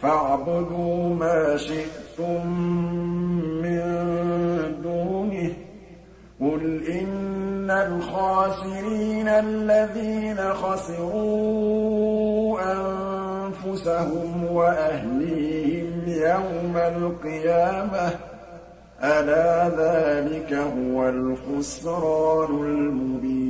فاعبدوا ما شئتم من دونه قل إن الخاسرين الذين خسروا أنفسهم وأهليهم يوم القيامة ألا ذلك هو الخسران المبين